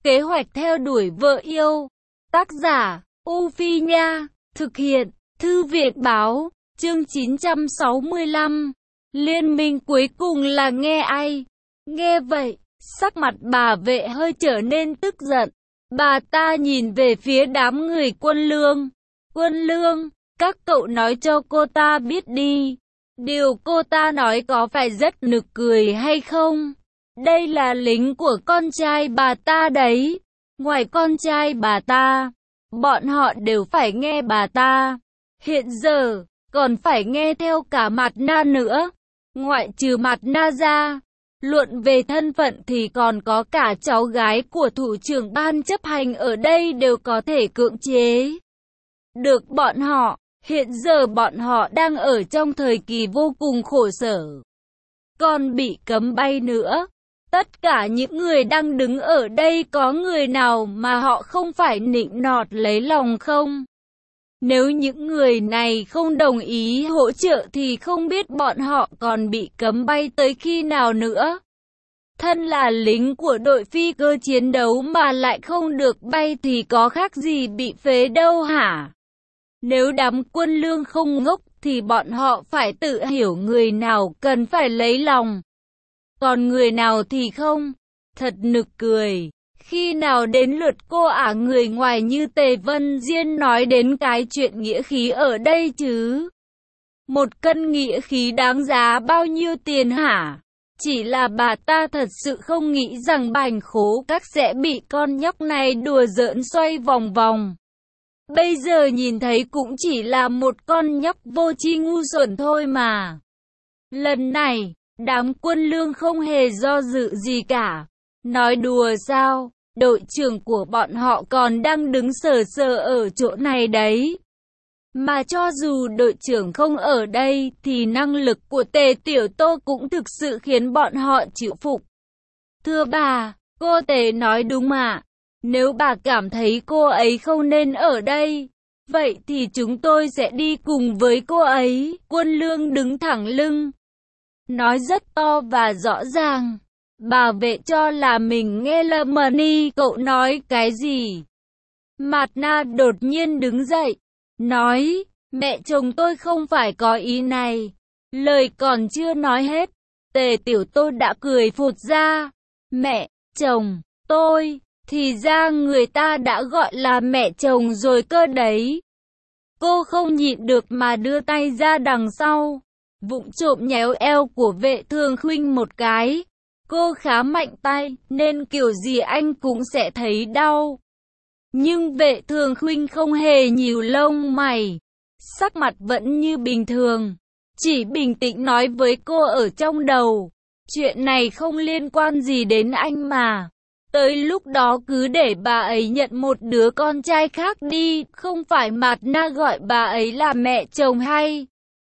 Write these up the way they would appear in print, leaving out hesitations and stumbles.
Kế hoạch theo đuổi vợ yêu. Tác giả, U Phi Nha. Thực hiện, Thư viện Báo. Chương 965. Liên minh cuối cùng là nghe ai? Nghe vậy, sắc mặt bà Vệ hơi trở nên tức giận. Bà ta nhìn về phía đám người Quân Lương. Quân Lương, các cậu nói cho cô ta biết đi. Điều cô ta nói có phải rất nực cười hay không? Đây là lính của con trai bà ta đấy. Ngoài con trai bà ta, bọn họ đều phải nghe bà ta. Hiện giờ, còn phải nghe theo cả Mạt Na nữa. Ngoại trừ Mạt Na ra, luận về thân phận thì còn có cả cháu gái của thủ trưởng ban chấp hành ở đây đều có thể cưỡng chế được bọn họ. Hiện giờ bọn họ đang ở trong thời kỳ vô cùng khổ sở, còn bị cấm bay nữa. Tất cả những người đang đứng ở đây có người nào mà họ không phải nịnh nọt lấy lòng không? Nếu những người này không đồng ý hỗ trợ thì không biết bọn họ còn bị cấm bay tới khi nào nữa. Thân là lính của đội phi cơ chiến đấu mà lại không được bay thì có khác gì bị phế đâu hả? Nếu đám Quân Lương không ngốc thì bọn họ phải tự hiểu người nào cần phải lấy lòng, còn người nào thì không. Thật nực cười. Khi nào đến lượt cô người ngoài như Tề Vân Diên nói đến cái chuyện nghĩa khí ở đây chứ? Một cân nghĩa khí đáng giá bao nhiêu tiền hả? Chỉ là bà ta thật sự không nghĩ rằng Bành Khố Các sẽ bị con nhóc này đùa giỡn xoay vòng vòng. Bây giờ nhìn thấy cũng chỉ là một con nhóc vô tri ngu xuẩn thôi mà. Lần này, đám Quân Lương không hề do dự gì cả. Nói đùa sao? Đội trưởng của bọn họ còn đang đứng sờ sờ ở chỗ này đấy. Mà cho dù đội trưởng không ở đây thì năng lực của Tề Tiểu Tô cũng thực sự khiến bọn họ chịu phục. Thưa bà, cô Tề nói đúng mà. Nếu bà cảm thấy cô ấy không nên ở đây, vậy thì chúng tôi sẽ đi cùng với cô ấy. Quân Lương đứng thẳng lưng, nói rất to và rõ ràng. Bà Vệ cho là mình nghe lầm đi. Cậu nói cái gì? Mạt Na đột nhiên đứng dậy, nói, mẹ chồng tôi không phải có ý này. Lời còn chưa nói hết, Tề Tiểu Tô đã cười phụt ra. Mẹ chồng tôi, thì ra người ta đã gọi là mẹ chồng rồi cơ đấy. Cô không nhịn được mà đưa tay ra đằng sau, vụng trộm nhéo eo của Vệ Thường Khuynh một cái. Cô khá mạnh tay, nên kiểu gì anh cũng sẽ thấy đau. Nhưng Vệ Thường Khuynh không hề nhíu lông mày, sắc mặt vẫn như bình thường, chỉ bình tĩnh nói với cô ở trong đầu. Chuyện này không liên quan gì đến anh mà. Tới lúc đó cứ để bà ấy nhận một đứa con trai khác đi, không phải Mạt Na gọi bà ấy là mẹ chồng hay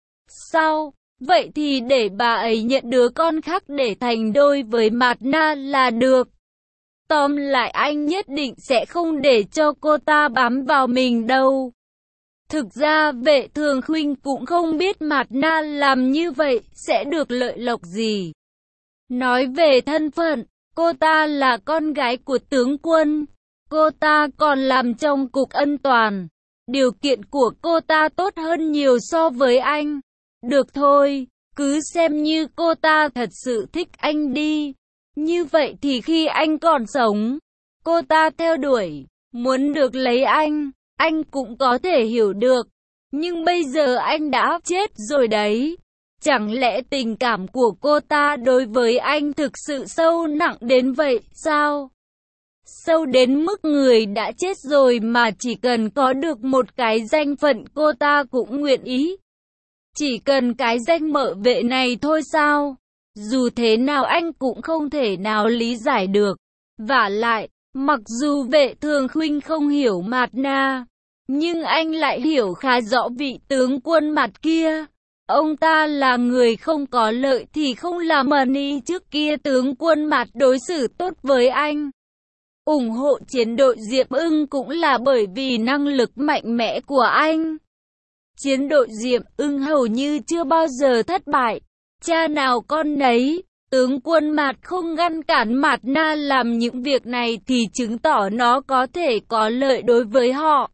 sao? Vậy thì để bà ấy nhận đứa con khác để thành đôi với Mạt Na là được. Tóm lại anh nhất định sẽ không để cho cô ta bám vào mình đâu. Thực ra Vệ Thường Khuynh cũng không biết Mạt Na làm như vậy sẽ được lợi lộc gì. Nói về thân phận, cô ta là con gái của tướng quân. Cô ta còn làm trong cục ân toàn. Điều kiện của cô ta tốt hơn nhiều so với anh. Được thôi, cứ xem như cô ta thật sự thích anh đi. Như vậy thì khi anh còn sống, cô ta theo đuổi, muốn được lấy anh cũng có thể hiểu được. Nhưng bây giờ anh đã chết rồi đấy. Chẳng lẽ tình cảm của cô ta đối với anh thực sự sâu nặng đến vậy sao? Sâu đến mức người đã chết rồi mà chỉ cần có được một cái danh phận cô ta cũng nguyện ý. Chỉ cần cái danh mợ vệ này thôi sao? Dù thế nào anh cũng không thể nào lý giải được. Vả lại, mặc dù Vệ Thường Khuynh không hiểu Mạt Na, nhưng anh lại hiểu khá rõ vị tướng quân mặt kia. Ông ta là người không có lợi thì không làm đi. Trước kia tướng quân Mạt đối xử tốt với anh, ủng hộ chiến đội Diệp Ưng cũng là bởi vì năng lực mạnh mẽ của anh. Chiến đội Diệp Ưng hầu như chưa bao giờ thất bại, cha nào con nấy. Tướng quân Mạt không ngăn cản Mạt Na làm những việc này thì chứng tỏ nó có thể có lợi đối với họ.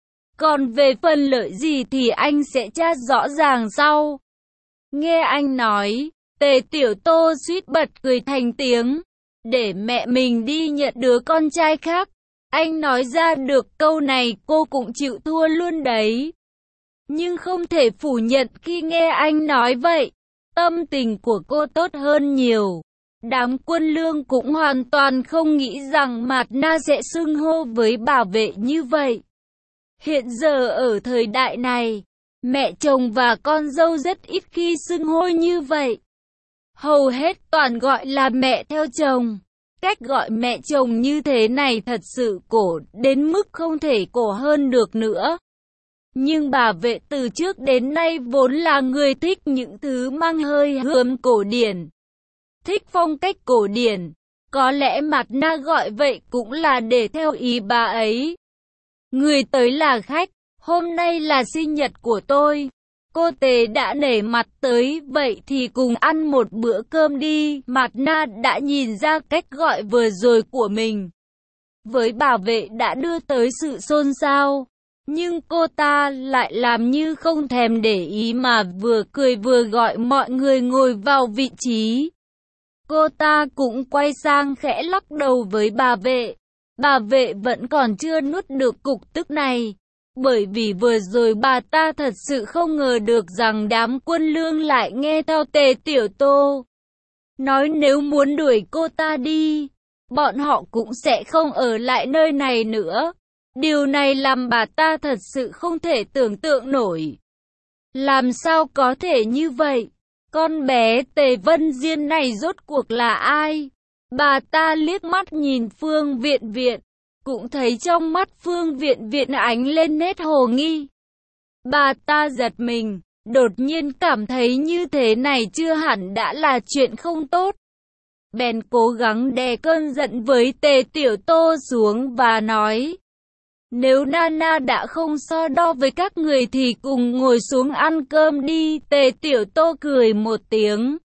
Còn về phần lợi gì thì anh sẽ tra rõ ràng sau. Nghe anh nói, Tề Tiểu Tô suýt bật cười thành tiếng. Để mẹ mình đi nhận đứa con trai khác. Anh nói ra được câu này cô cũng chịu thua luôn đấy. Nhưng không thể phủ nhận khi nghe anh nói vậy. Tâm tình của cô tốt hơn nhiều. Đám quân lương cũng hoàn toàn không nghĩ rằng Mạt Na sẽ xưng hô với bảo vệ như vậy. Hiện giờ ở thời đại này, mẹ chồng và con dâu rất ít khi xưng hô như vậy. Hầu hết toàn gọi là mẹ theo chồng. Cách gọi mẹ chồng như thế này thật sự cổ đến mức không thể cổ hơn được nữa. Nhưng bà vệ từ trước đến nay vốn là người thích những thứ mang hơi hướng cổ điển. Thích phong cách cổ điển. Có lẽ Mạt Na gọi vậy cũng là để theo ý bà ấy. Người tới là khách, hôm nay là sinh nhật của tôi. Cô Tề đã nể mặt tới, vậy thì cùng ăn một bữa cơm đi. Mạt Na đã nhìn ra cách gọi vừa rồi của mình. Với bảo vệ đã đưa tới sự xôn xao. Nhưng cô ta lại làm như không thèm để ý mà vừa cười vừa gọi mọi người ngồi vào vị trí. Cô ta cũng quay sang khẽ lắc đầu với bà vệ. Bà vệ vẫn còn chưa nuốt được cục tức này. Bởi vì vừa rồi bà ta thật sự không ngờ được rằng đám quân lương lại nghe theo Tề Tiểu Tô. Nói nếu muốn đuổi cô ta đi, bọn họ cũng sẽ không ở lại nơi này nữa. Điều này làm bà ta thật sự không thể tưởng tượng nổi. Làm sao có thể như vậy? Con bé Tề Vân Diên này rốt cuộc là ai? Bà ta liếc mắt nhìn Phương Viện Viện, cũng thấy trong mắt Phương Viện Viện ánh lên nét hồ nghi. Bà ta giật mình, đột nhiên cảm thấy như thế này chưa hẳn đã là chuyện không tốt. Bèn cố gắng đè cơn giận với Tề Tiểu Tô xuống và nói: nếu Nana đã không so đo với các người thì cùng ngồi xuống ăn cơm đi. Tề Tiểu Tô cười một tiếng.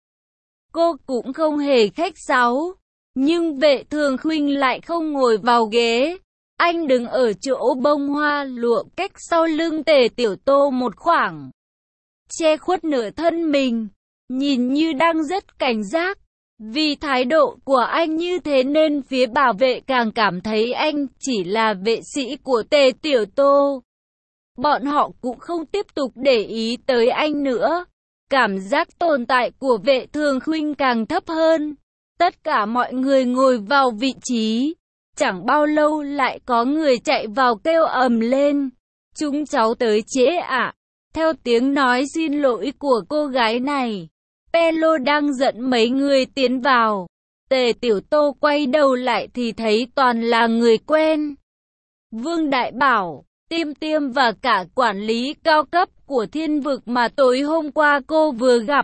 Cô cũng không hề khách sáo. Nhưng Vệ Thường Khuynh lại không ngồi vào ghế. Anh đứng ở chỗ bông hoa lụa cách sau lưng Tề Tiểu Tô một khoảng, che khuất nửa thân mình, nhìn như đang rất cảnh giác. Vì thái độ của anh như thế nên phía bảo vệ càng cảm thấy anh chỉ là vệ sĩ của Tề Tiểu Tô. Bọn họ cũng không tiếp tục để ý tới anh nữa. Cảm giác tồn tại của Vệ Thường Khuynh càng thấp hơn. Tất cả mọi người ngồi vào vị trí. Chẳng bao lâu lại có người chạy vào kêu ầm lên: chúng cháu tới trễ ạ. Theo tiếng nói xin lỗi của cô gái này, Pelo đang dẫn mấy người tiến vào. Tề Tiểu Tô quay đầu lại thì thấy toàn là người quen. Vương Đại Bảo, Tiêm Tiêm và cả quản lý cao cấp của Thiên Vực mà tối hôm qua cô vừa gặp.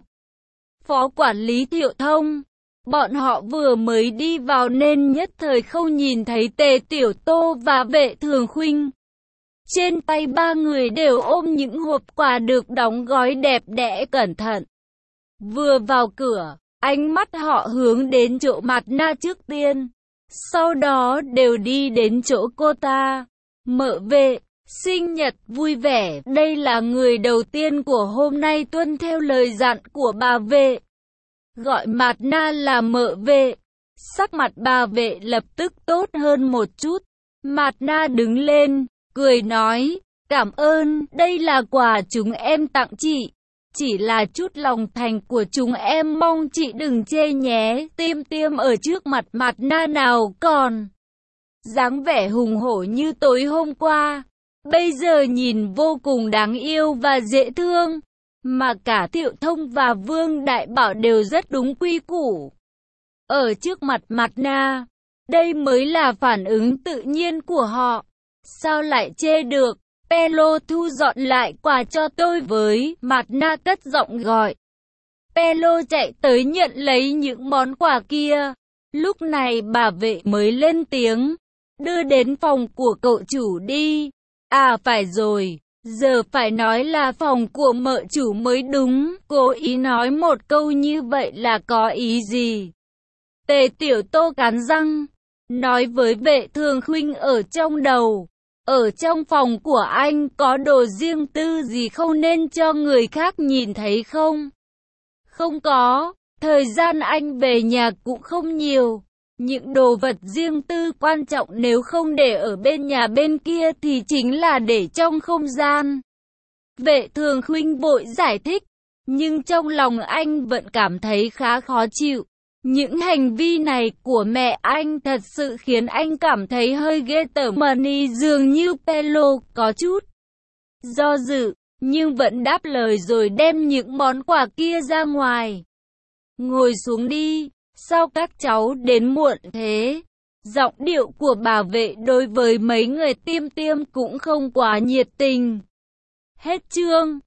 Phó quản lý Thiệu Thông. Bọn họ vừa mới đi vào nên nhất thời không nhìn thấy Tề Tiểu Tô và Vệ Thường Khuynh. Trên tay ba người đều ôm những hộp quà được đóng gói đẹp đẽ cẩn thận. Vừa vào cửa, ánh mắt họ hướng đến chỗ Mạt Na trước tiên. Sau đó đều đi đến chỗ cô ta. Mợ Vệ, sinh nhật vui vẻ. Đây là người đầu tiên của hôm nay tuân theo lời dặn của bà Vệ. Gọi Mạt Na là mợ Vệ. Sắc mặt bà Vệ lập tức tốt hơn một chút. Mạt Na đứng lên, cười nói: cảm ơn, đây là quà chúng em tặng chị. Chỉ là chút lòng thành của chúng em, mong chị đừng chê nhé. Tiêm Tiêm ở trước mặt Mạt Na nào còn dáng vẻ hùng hổ như tối hôm qua, bây giờ nhìn vô cùng đáng yêu và dễ thương. Mà cả Thiệu Thông và Vương Đại Bảo đều rất đúng quy củ. Ở trước mặt Mạt Na, đây mới là phản ứng tự nhiên của họ. Sao lại chê được? Pelo thu dọn lại quà cho tôi với. Mạt Na cất giọng gọi. Pelo chạy tới nhận lấy những món quà kia. Lúc này bà Vệ mới lên tiếng: đưa đến phòng của cậu chủ đi. À phải rồi, Giờ phải nói là phòng của mợ chủ mới đúng, cố ý nói một câu như vậy là có ý gì? Tề Tiểu Tô cắn răng, nói với Vệ Thường Khuynh ở trong đầu. Ở trong phòng của anh có đồ riêng tư gì không nên cho người khác nhìn thấy không? Không có, thời gian anh về nhà cũng không nhiều. Những đồ vật riêng tư quan trọng nếu không để ở bên nhà bên kia thì chính là để trong không gian. Vệ Thường Khuynh vội giải thích, nhưng trong lòng anh vẫn cảm thấy khá khó chịu. Những hành vi này của mẹ anh thật sự khiến anh cảm thấy hơi ghê tởm. Money dường như Pelo có chút do dự, nhưng vẫn đáp lời rồi đem những món quà kia ra ngoài. Ngồi xuống đi, sao các cháu đến muộn thế? Giọng điệu của bảo vệ đối với mấy người Tiêm Tiêm cũng không quá nhiệt tình. Hết chương.